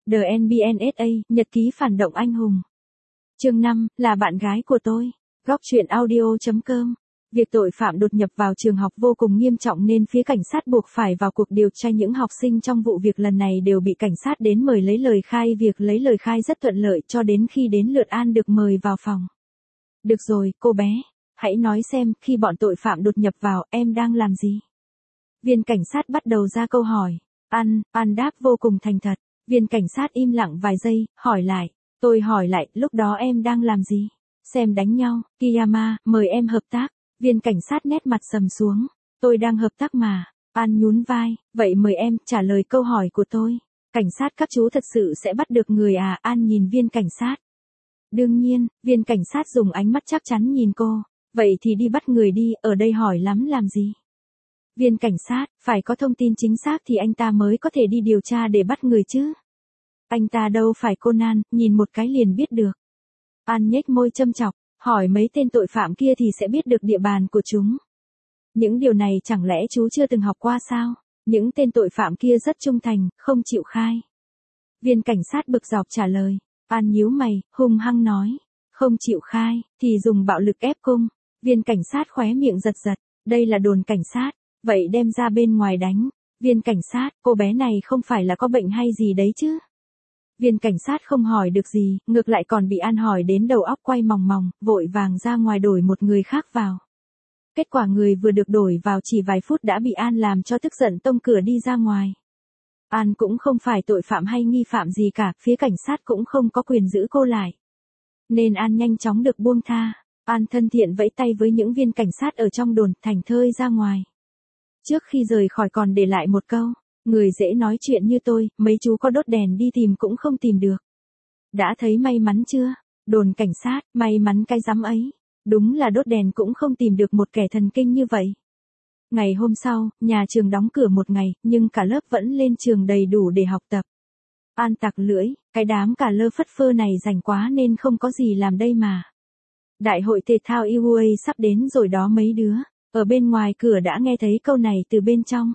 The NBNSA, Nhật ký phản động anh hùng. Chương 5, là bạn gái của tôi. Góc truyện audio.com. Việc tội phạm đột nhập vào trường học vô cùng nghiêm trọng nên phía cảnh sát buộc phải vào cuộc điều tra. Những học sinh trong vụ việc lần này đều bị cảnh sát đến mời lấy lời khai. Việc lấy lời khai rất thuận lợi cho đến khi đến lượt An được mời vào phòng. Được rồi, cô bé, hãy nói xem, khi bọn tội phạm đột nhập vào, em đang làm gì? Viên cảnh sát bắt đầu ra câu hỏi. An đáp vô cùng thành thật. Viên cảnh sát im lặng vài giây, hỏi lại. Tôi hỏi lại, lúc đó em đang làm gì? Xem đánh nhau, Kiyama, mời em hợp tác. Viên cảnh sát nét mặt sầm xuống. Tôi đang hợp tác mà. An nhún vai, vậy mời em trả lời câu hỏi của tôi. Cảnh sát, các chú thật sự sẽ bắt được người à? An nhìn viên cảnh sát. Đương nhiên, viên cảnh sát dùng ánh mắt chắc chắn nhìn cô. Vậy thì đi bắt người đi, ở đây hỏi lắm làm gì? Viên cảnh sát, phải có thông tin chính xác thì anh ta mới có thể đi điều tra để bắt người chứ. Anh ta đâu phải Conan, nhìn một cái liền biết được. An nhếch môi châm chọc, hỏi mấy tên tội phạm kia thì sẽ biết được địa bàn của chúng. Những điều này chẳng lẽ chú chưa từng học qua sao? Những tên tội phạm kia rất trung thành, không chịu khai. Viên cảnh sát bực dọc trả lời. An nhíu mày, hung hăng nói. Không chịu khai, thì dùng bạo lực ép cung. Viên cảnh sát khóe miệng giật giật. Đây là đồn cảnh sát, vậy đem ra bên ngoài đánh. Viên cảnh sát, cô bé này không phải là có bệnh hay gì đấy chứ? Viên cảnh sát không hỏi được gì, ngược lại còn bị An hỏi đến đầu óc quay mòng mòng, vội vàng ra ngoài đổi một người khác vào. Kết quả người vừa được đổi vào chỉ vài phút đã bị An làm cho tức giận tông cửa đi ra ngoài. An cũng không phải tội phạm hay nghi phạm gì cả, phía cảnh sát cũng không có quyền giữ cô lại. Nên An nhanh chóng được buông tha. An thân thiện vẫy tay với những viên cảnh sát ở trong đồn, thảnh thơi ra ngoài. Trước khi rời khỏi còn để lại một câu. Người dễ nói chuyện như tôi, mấy chú có đốt đèn đi tìm cũng không tìm được. Đã thấy may mắn chưa? Đồn cảnh sát, may mắn cái rắm ấy. Đúng là đốt đèn cũng không tìm được một kẻ thần kinh như vậy. Ngày hôm sau, nhà trường đóng cửa một ngày, nhưng cả lớp vẫn lên trường đầy đủ để học tập. An tặc lưỡi, cái đám cả lơ phất phơ này rảnh quá nên không có gì làm đây mà. Đại hội thể thao UA sắp đến rồi đó mấy đứa. Ở bên ngoài cửa đã nghe thấy câu này từ bên trong.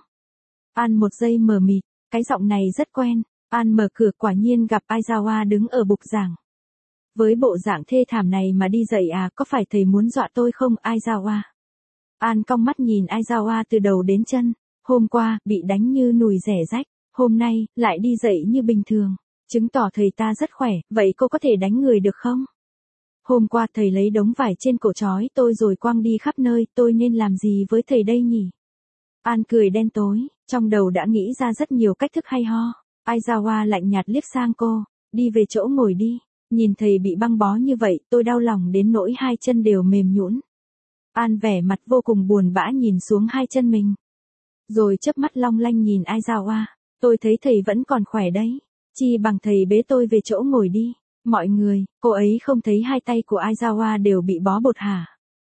An một giây mờ mịt, cái giọng này rất quen. An mở cửa, quả nhiên gặp Aizawa đứng ở bục giảng. Với bộ dạng thê thảm này mà đi dạy à, có phải thầy muốn dọa tôi không Aizawa? An cong mắt nhìn Aizawa từ đầu đến chân. Hôm qua, bị đánh như nùi rẻ rách. Hôm nay, lại đi dạy như bình thường. Chứng tỏ thầy ta rất khỏe, vậy cô có thể đánh người được không? Hôm qua thầy lấy đống vải trên cổ trói tôi rồi quăng đi khắp nơi, tôi nên làm gì với thầy đây nhỉ? An cười đen tối, trong đầu đã nghĩ ra rất nhiều cách thức hay ho. Aizawa lạnh nhạt liếc sang cô, đi về chỗ ngồi đi. Nhìn thầy bị băng bó như vậy, tôi đau lòng đến nỗi hai chân đều mềm nhũn. An vẻ mặt vô cùng buồn bã nhìn xuống hai chân mình. Rồi chớp mắt long lanh nhìn Aizawa, tôi thấy thầy vẫn còn khỏe đấy. Chi bằng thầy bế tôi về chỗ ngồi đi. Mọi người, cô ấy không thấy hai tay của Aizawa đều bị bó bột hả?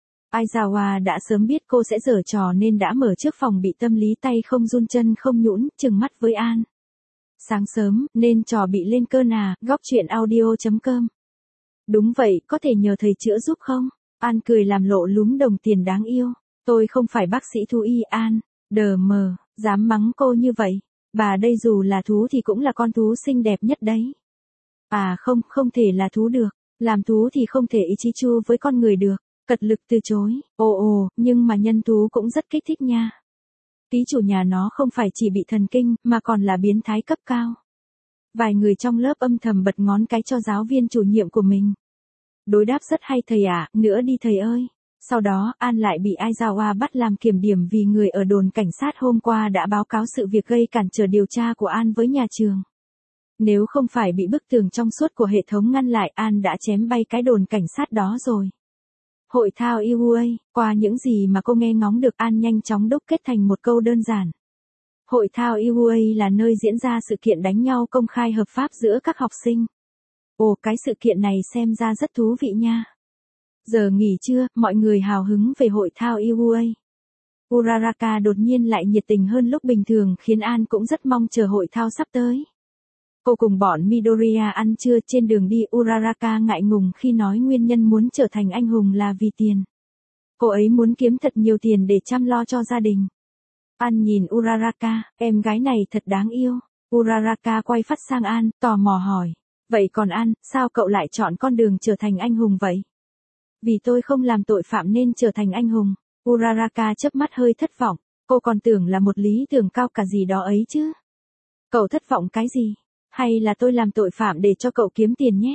Aizawa đã sớm biết cô sẽ giở trò nên đã mở trước phòng bị tâm lý, tay không run chân không nhũn, trừng mắt với An. Sáng sớm, nên trò bị lên cơn à? Góc truyện audio.com. Đúng vậy, có thể nhờ thầy chữa giúp không? An cười làm lộ lúm đồng tiền đáng yêu. Tôi không phải bác sĩ thú y. An, đờ mờ, dám mắng cô như vậy. Bà đây dù là thú thì cũng là con thú xinh đẹp nhất đấy. À không thể là thú được. Làm thú thì không thể ý chí chu với con người được. Cật lực từ chối. Ồ, nhưng mà nhân thú cũng rất kích thích nha. Ký chủ nhà nó không phải chỉ bị thần kinh, mà còn là biến thái cấp cao. Vài người trong lớp âm thầm bật ngón cái cho giáo viên chủ nhiệm của mình. Đối đáp rất hay thầy ạ, nữa đi thầy ơi. Sau đó, An lại bị Aizawa bắt làm kiểm điểm vì người ở đồn cảnh sát hôm qua đã báo cáo sự việc gây cản trở điều tra của An với nhà trường. Nếu không phải bị bức tường trong suốt của hệ thống ngăn lại, An đã chém bay cái đồn cảnh sát đó rồi. Hội thao UA, qua những gì mà cô nghe ngóng được, An nhanh chóng đúc kết thành một câu đơn giản. Hội thao UA là nơi diễn ra sự kiện đánh nhau công khai hợp pháp giữa các học sinh. Ồ, cái sự kiện này xem ra rất thú vị nha. Giờ nghỉ trưa, mọi người hào hứng về hội thao UA. Uraraka đột nhiên lại nhiệt tình hơn lúc bình thường, khiến An cũng rất mong chờ hội thao sắp tới. Cô cùng bọn Midoriya ăn trưa. Trên đường đi, Uraraka ngại ngùng khi nói nguyên nhân muốn trở thành anh hùng là vì tiền. Cô ấy muốn kiếm thật nhiều tiền để chăm lo cho gia đình. An nhìn Uraraka, em gái này thật đáng yêu. Uraraka quay phát sang An, tò mò hỏi. Vậy còn An, sao cậu lại chọn con đường trở thành anh hùng vậy? Vì tôi không làm tội phạm nên trở thành anh hùng. Uraraka chớp mắt hơi thất vọng, cô còn tưởng là một lý tưởng cao cả gì đó ấy chứ. Cậu thất vọng cái gì? Hay là tôi làm tội phạm để cho cậu kiếm tiền nhé?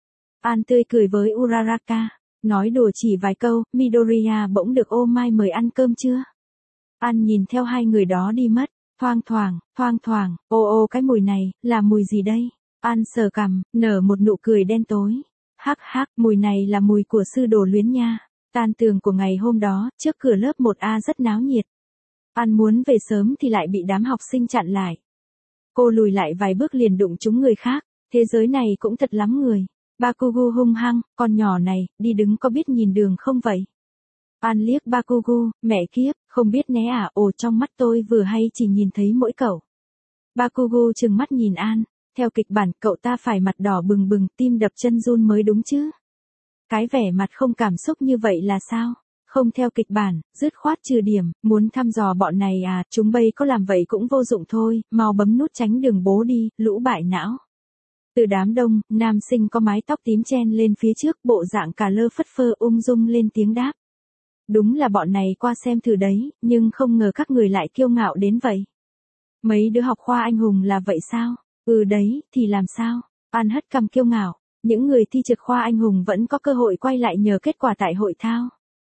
An tươi cười với Uraraka, nói đùa chỉ vài câu, Midoriya bỗng được ô mai mời ăn cơm chưa? An nhìn theo hai người đó đi mất, thoang thoảng, ô cái mùi này, là mùi gì đây? An sờ cằm, nở một nụ cười đen tối. Hắc hắc, mùi này là mùi của sư đồ Luyến nha. Tan tường của ngày hôm đó, trước cửa lớp 1A rất náo nhiệt. An muốn về sớm thì lại bị đám học sinh chặn lại. Cô lùi lại vài bước liền đụng trúng người khác, thế giới này cũng thật lắm người. Bakugo hung hăng, con nhỏ này, đi đứng có biết nhìn đường không vậy? An liếc Bakugo, mẹ kiếp, không biết né à, ồ trong mắt tôi vừa hay chỉ nhìn thấy mỗi cậu. Bakugo trừng mắt nhìn An, theo kịch bản cậu ta phải mặt đỏ bừng bừng, tim đập chân run mới đúng chứ. Cái vẻ mặt không cảm xúc như vậy là sao? Không theo kịch bản, dứt khoát trừ điểm, muốn thăm dò bọn này à, chúng bây có làm vậy cũng vô dụng thôi, mau bấm nút tránh đường bố đi, lũ bại não. Từ đám đông, nam sinh có mái tóc tím chen lên phía trước, bộ dạng cả lơ phất phơ ung dung lên tiếng đáp. Đúng là bọn này qua xem thử đấy, nhưng không ngờ các người lại kiêu ngạo đến vậy. Mấy đứa học khoa anh hùng là vậy sao? Ừ đấy, thì làm sao? An hất cằm kiêu ngạo, những người thi trượt khoa anh hùng vẫn có cơ hội quay lại nhờ kết quả tại hội thao.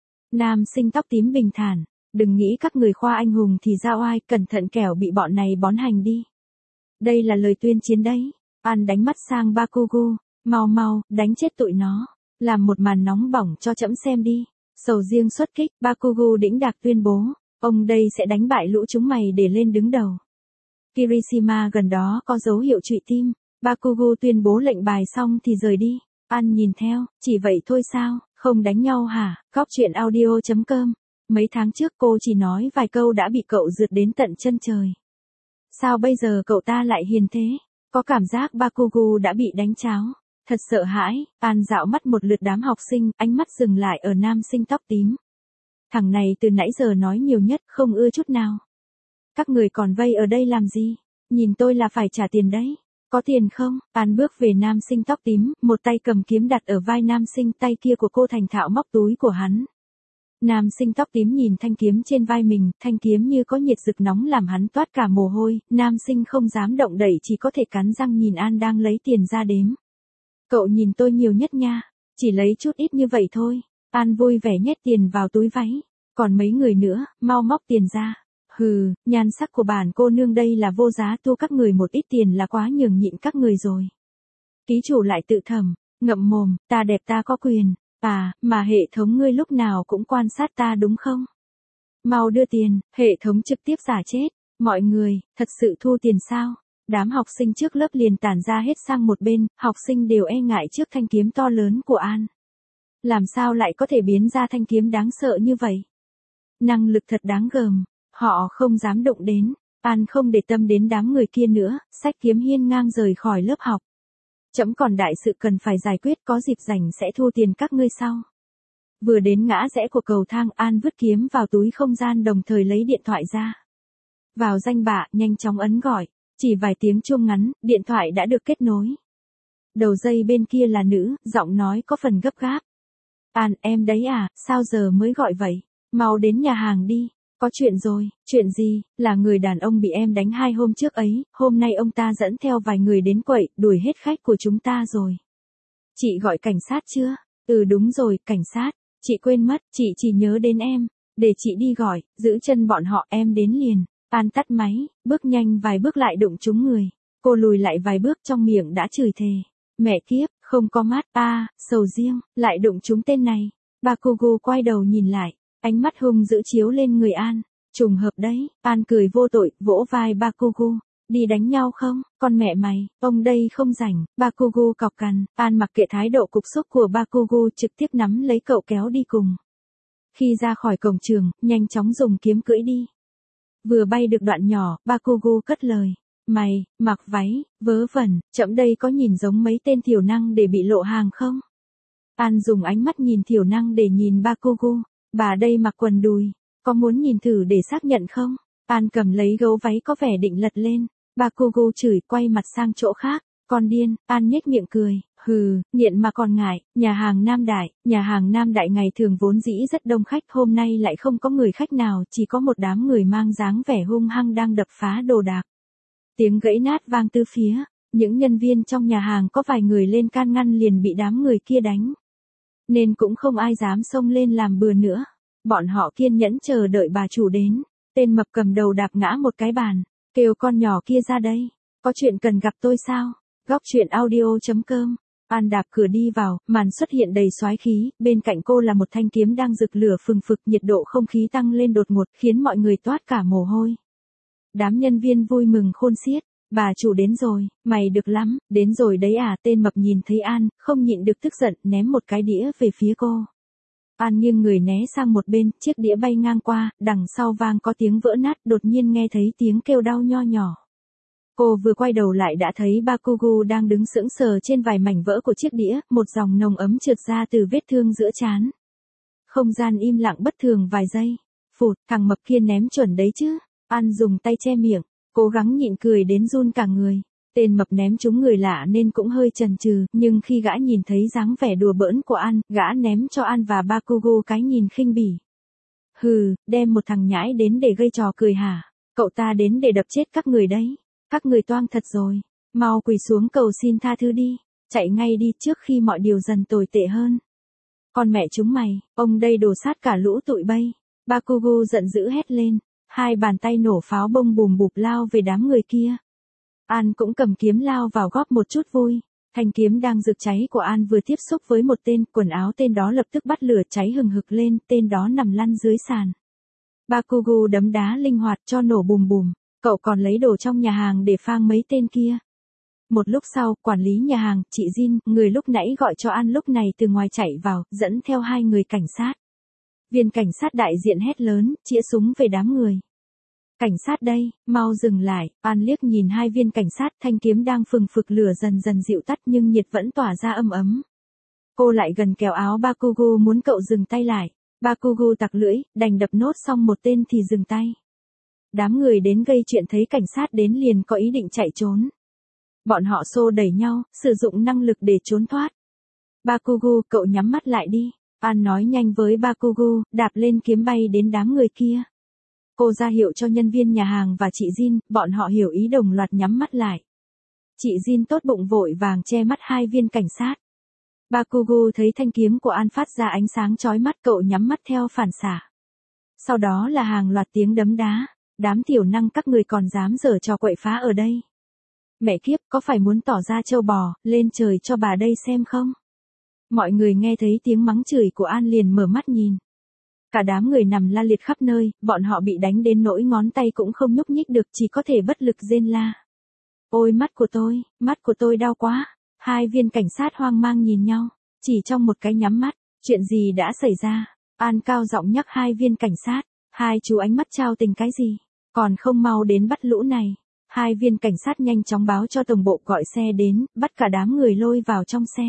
Nam sinh tóc tím bình thản, đừng nghĩ các người khoa anh hùng thì ra oai, cẩn thận kẻo bị bọn này bón hành đi. Đây là lời tuyên chiến đấy. An đánh mắt sang Bakugo, mau, đánh chết tụi nó, làm một màn nóng bỏng cho trẫm xem đi. Sầu riêng xuất kích, Bakugo đĩnh đạc tuyên bố, ông đây sẽ đánh bại lũ chúng mày để lên đứng đầu. Kirishima gần đó có dấu hiệu trụy tim, Bakugo tuyên bố lệnh bài xong thì rời đi. An nhìn theo, chỉ vậy thôi sao, không đánh nhau hả? Góc truyện audio.com. Mấy tháng trước cô chỉ nói vài câu đã bị cậu rượt đến tận chân trời. Sao bây giờ cậu ta lại hiền thế? Có cảm giác Bakugo đã bị đánh cháo. Thật sợ hãi, An dạo mắt một lượt đám học sinh, ánh mắt dừng lại ở nam sinh tóc tím. Thằng này từ nãy giờ nói nhiều nhất, không ưa chút nào. Các người còn vây ở đây làm gì? Nhìn tôi là phải trả tiền đấy. Có tiền không? An bước về nam sinh tóc tím, một tay cầm kiếm đặt ở vai nam sinh, tay kia của cô thành thạo móc túi của hắn. Nam sinh tóc tím nhìn thanh kiếm trên vai mình, thanh kiếm như có nhiệt rực nóng làm hắn toát cả mồ hôi, nam sinh không dám động đậy chỉ có thể cắn răng nhìn An đang lấy tiền ra đếm. Cậu nhìn tôi nhiều nhất nha, chỉ lấy chút ít như vậy thôi. An vui vẻ nhét tiền vào túi váy, còn mấy người nữa, mau móc tiền ra. Hừ, nhan sắc của bản cô nương đây là vô giá, tu các người một ít tiền là quá nhường nhịn các người rồi. Ký chủ lại tự thầm, ngậm mồm, ta đẹp ta có quyền, à, mà hệ thống ngươi lúc nào cũng quan sát ta đúng không? Mau đưa tiền, hệ thống trực tiếp giả chết, mọi người, thật sự thu tiền sao? Đám học sinh trước lớp liền tản ra hết sang một bên, học sinh đều e ngại trước thanh kiếm to lớn của An. Làm sao lại có thể biến ra thanh kiếm đáng sợ như vậy? Năng lực thật đáng gờm. Họ không dám động đến, An không để tâm đến đám người kia nữa, xách kiếm hiên ngang rời khỏi lớp học. Trẫm còn đại sự cần phải giải quyết, có dịp rảnh sẽ thu tiền các ngươi sau. Vừa đến ngã rẽ của cầu thang, An vứt kiếm vào túi không gian đồng thời lấy điện thoại ra. Vào danh bạ, nhanh chóng ấn gọi, chỉ vài tiếng chuông ngắn, điện thoại đã được kết nối. Đầu dây bên kia là nữ, giọng nói có phần gấp gáp. An, em đấy à, sao giờ mới gọi vậy? Mau đến nhà hàng đi. Có chuyện rồi, chuyện gì? Là người đàn ông bị em đánh 2 hôm trước ấy, hôm nay ông ta dẫn theo vài người đến quậy, đuổi hết khách của chúng ta rồi. Chị gọi cảnh sát chưa? Ừ đúng rồi, cảnh sát. Chị quên mất, chị chỉ nhớ đến em. Để chị đi gọi, giữ chân bọn họ, em đến liền. An tắt máy, bước nhanh vài bước lại đụng trúng người. Cô lùi lại vài bước trong miệng đã chửi thề. Mẹ kiếp, không có mắt, sầu riêng, lại đụng trúng tên này. Bakugo quay đầu nhìn lại. Ánh mắt hung dữ chiếu lên người An, trùng hợp đấy, An cười vô tội, vỗ vai Bakugo, đi đánh nhau không, con mẹ mày, ông đây không rảnh, Bakugo cọc cằn, An mặc kệ thái độ cục xúc của Bakugo trực tiếp nắm lấy cậu kéo đi cùng. Khi ra khỏi cổng trường, nhanh chóng dùng kiếm cưỡi đi. Vừa bay được đoạn nhỏ, Bakugo cất lời, mày, mặc váy, vớ vẩn, trẫm đây có nhìn giống mấy tên thiểu năng để bị lộ hàng không? An dùng ánh mắt nhìn thiểu năng để nhìn Bakugo. Bà đây mặc quần đùi, có muốn nhìn thử để xác nhận không? An cầm lấy gấu váy có vẻ định lật lên, Bakugo chửi quay mặt sang chỗ khác. Con điên, An nhếch miệng cười. Hừ, nghiện mà còn ngại, nhà hàng Nam Đại ngày thường vốn dĩ rất đông khách, hôm nay lại không có người khách nào, chỉ có một đám người mang dáng vẻ hung hăng đang đập phá đồ đạc. Tiếng gãy nát vang tứ phía, những nhân viên trong nhà hàng có vài người lên can ngăn liền bị đám người kia đánh. Nên cũng không ai dám xông lên làm bừa nữa. Bọn họ kiên nhẫn chờ đợi bà chủ đến. Tên mập cầm đầu đạp ngã một cái bàn, kêu con nhỏ kia ra đây. Có chuyện cần gặp tôi sao? Góc truyện audio.com. An đạp cửa đi vào, màn xuất hiện đầy soái khí, bên cạnh cô là một thanh kiếm đang rực lửa phừng phực, nhiệt độ không khí tăng lên đột ngột, khiến mọi người toát cả mồ hôi. Đám nhân viên vui mừng khôn xiết. Bà chủ đến rồi, mày được lắm, đến rồi đấy à? Tên mập nhìn thấy An, không nhịn được tức giận, ném một cái đĩa về phía cô. An nghiêng người né sang một bên, chiếc đĩa bay ngang qua, đằng sau vang có tiếng vỡ nát, đột nhiên nghe thấy tiếng kêu đau nho nhỏ. Cô vừa quay đầu lại đã thấy Bakugo đang đứng sững sờ trên vài mảnh vỡ của chiếc đĩa, một dòng nồng ấm trượt ra từ vết thương giữa trán. Không gian im lặng bất thường vài giây. Phụt, thằng mập kia ném chuẩn đấy chứ. An dùng tay che miệng, cố gắng nhịn cười đến run cả người. Tên mập ném trúng người lạ nên cũng hơi chần chừ, nhưng khi gã nhìn thấy dáng vẻ đùa bỡn của An, gã ném cho An và Bakugo cái nhìn khinh bỉ. Hừ, đem một thằng nhãi đến để gây trò cười hả? Cậu ta đến để đập chết các người đấy. Các người toang thật rồi. Mau quỳ xuống cầu xin tha thứ đi. Chạy ngay đi trước khi mọi điều dần tồi tệ hơn. Con mẹ chúng mày, ông đây đổ sát cả lũ tụi bay. Bakugo giận dữ hét lên. Hai bàn tay nổ pháo bông bùm bụp lao về đám người kia. An cũng cầm kiếm lao vào góp một chút vui. Thanh kiếm đang rực cháy của An vừa tiếp xúc với một tên, quần áo tên đó lập tức bắt lửa cháy hừng hực lên, tên đó nằm lăn dưới sàn. Bakugo đấm đá linh hoạt cho nổ bùm bùm. Cậu còn lấy đồ trong nhà hàng để phang mấy tên kia. Một lúc sau, quản lý nhà hàng, chị Jin, người lúc nãy gọi cho An lúc này từ ngoài chạy vào, dẫn theo hai người cảnh sát. Viên cảnh sát đại diện hét lớn, chĩa súng về đám người. Cảnh sát đây, mau dừng lại. An liếc nhìn hai viên cảnh sát, thanh kiếm đang phừng phực lửa dần dần dịu tắt nhưng nhiệt vẫn tỏa ra âm ấm. Cô lại gần kéo áo Bakugo muốn cậu dừng tay lại. Bakugo tặc lưỡi, đành đập nốt xong một tên thì dừng tay. Đám người đến gây chuyện thấy cảnh sát đến liền có ý định chạy trốn. Bọn họ xô đẩy nhau, sử dụng năng lực để trốn thoát. Bakugo, cậu nhắm mắt lại đi. An nói nhanh với Bakugo, đạp lên kiếm bay đến đám người kia. Cô ra hiệu cho nhân viên nhà hàng và chị Jin, bọn họ hiểu ý đồng loạt nhắm mắt lại. Chị Jin tốt bụng vội vàng che mắt hai viên cảnh sát. Bakugo thấy thanh kiếm của An phát ra ánh sáng chói mắt, cậu nhắm mắt theo phản xạ. Sau đó là hàng loạt tiếng đấm đá. Đám tiểu năng các người còn dám giở trò quậy phá ở đây. Mẹ kiếp, có phải muốn tỏ ra trâu bò, lên trời cho bà đây xem không? Mọi người nghe thấy tiếng mắng chửi của An liền mở mắt nhìn. Cả đám người nằm la liệt khắp nơi, bọn họ bị đánh đến nỗi ngón tay cũng không nhúc nhích được, chỉ có thể bất lực rên la. Ôi mắt của tôi đau quá. Hai viên cảnh sát hoang mang nhìn nhau, chỉ trong một cái nhắm mắt, chuyện gì đã xảy ra? An cao giọng nhắc hai viên cảnh sát, hai chú ánh mắt trao tình cái gì? Còn không mau đến bắt lũ này. Hai viên cảnh sát nhanh chóng báo cho tổng bộ gọi xe đến, bắt cả đám người lôi vào trong xe.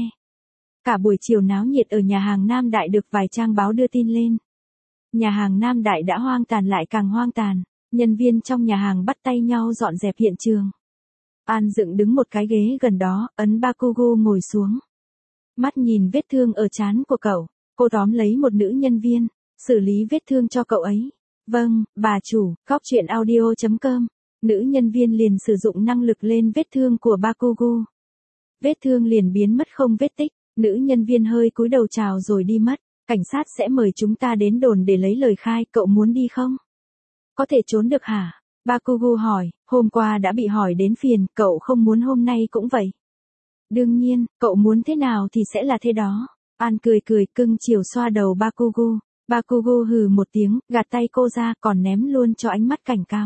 Cả buổi chiều náo nhiệt ở nhà hàng Nam Đại được vài trang báo đưa tin lên. Nhà hàng Nam Đại đã hoang tàn lại càng hoang tàn, nhân viên trong nhà hàng bắt tay nhau dọn dẹp hiện trường. An dựng đứng một cái ghế gần đó, ấn Bakugo ngồi xuống. Mắt nhìn vết thương ở trán của cậu, cô tóm lấy một nữ nhân viên, xử lý vết thương cho cậu ấy. Vâng, bà chủ, góc truyện audio.com. Nữ nhân viên liền sử dụng năng lực lên vết thương của Bakugo. Vết thương liền biến mất không vết tích, nữ nhân viên hơi cúi đầu chào rồi đi mất. Cảnh sát sẽ mời chúng ta đến đồn để lấy lời khai, cậu muốn đi không? Có thể trốn được hả? Bakugo hỏi, hôm qua đã bị hỏi đến phiền, cậu không muốn hôm nay cũng vậy. Đương nhiên, cậu muốn thế nào thì sẽ là thế đó. An cười cười cưng chiều xoa đầu Bakugo. Bakugo hừ một tiếng, gạt tay cô ra, còn ném luôn cho ánh mắt cảnh cáo.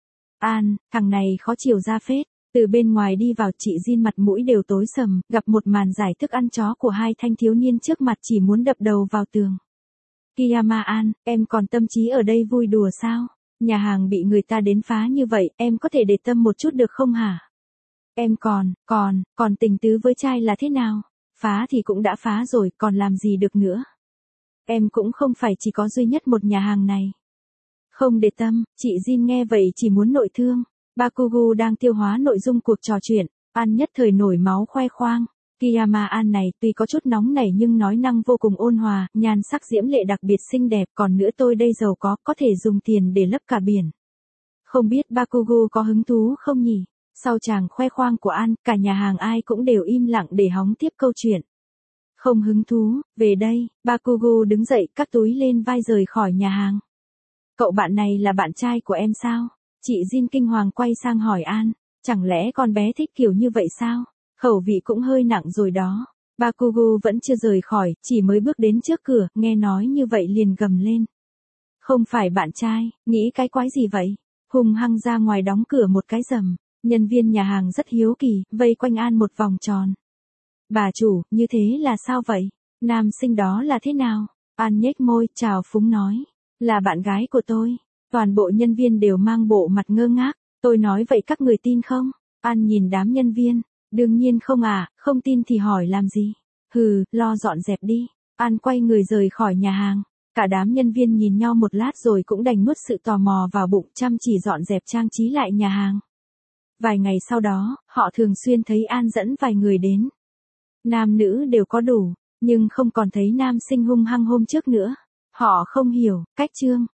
An, thằng này khó chiều ra phết. Từ bên ngoài đi vào, chị Jin mặt mũi đều tối sầm, gặp một màn giải thức ăn chó của hai thanh thiếu niên trước mặt chỉ muốn đập đầu vào tường. Kiyama An, em còn tâm trí ở đây vui đùa sao? Nhà hàng bị người ta đến phá như vậy, em có thể để tâm một chút được không hả? Em còn tình tứ với trai là thế nào? Phá thì cũng đã phá rồi, còn làm gì được nữa? Em cũng không phải chỉ có duy nhất một nhà hàng này. Không để tâm, chị Jin nghe vậy chỉ muốn nội thương. Bakugo đang tiêu hóa nội dung cuộc trò chuyện, An nhất thời nổi máu khoe khoang. Kiyama An này tuy có chút nóng nảy nhưng nói năng vô cùng ôn hòa, nhan sắc diễm lệ đặc biệt xinh đẹp, còn nữa tôi đây giàu có thể dùng tiền để lấp cả biển. Không biết Bakugo có hứng thú không nhỉ? Sau chàng khoe khoang của An, cả nhà hàng ai cũng đều im lặng để hóng tiếp câu chuyện. Không hứng thú, về đây, Bakugo đứng dậy cắt túi lên vai rời khỏi nhà hàng. Cậu bạn này là bạn trai của em sao? Chị Jin kinh hoàng quay sang hỏi An, chẳng lẽ con bé thích kiểu như vậy sao? Khẩu vị cũng hơi nặng rồi đó. Bakugo vẫn chưa rời khỏi, chỉ mới bước đến trước cửa, nghe nói như vậy liền gầm lên. Không phải bạn trai, nghĩ cái quái gì vậy? Hùng hăng ra ngoài đóng cửa một cái rầm. Nhân viên nhà hàng rất hiếu kỳ, vây quanh An một vòng tròn. Bà chủ, như thế là sao vậy? Nam sinh đó là thế nào? An nhếch môi, chào phúng nói. Là bạn gái của tôi. Toàn bộ nhân viên đều mang bộ mặt ngơ ngác. Tôi nói vậy các người tin không? An nhìn đám nhân viên. Đương nhiên không à, không tin thì hỏi làm gì? Hừ, lo dọn dẹp đi. An quay người rời khỏi nhà hàng. Cả đám nhân viên nhìn nhau một lát rồi cũng đành nuốt sự tò mò vào bụng, chăm chỉ dọn dẹp trang trí lại nhà hàng. Vài ngày sau đó, họ thường xuyên thấy An dẫn vài người đến. Nam nữ đều có đủ, nhưng không còn thấy nam sinh hung hăng hôm trước nữa. Họ không hiểu, cách trương.